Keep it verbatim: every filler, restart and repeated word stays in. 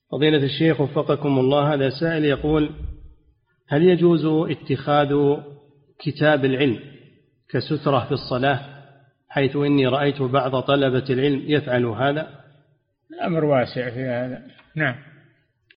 فضيلة الشيخ وفقكم الله، هذا سائل يقول: هل يجوز اتخاذ كتاب العلم كسترة في الصلاة، حيث إني رأيت بعض طلبة العلم يفعل هذا؟ الأمر واسع في هذا. نعم.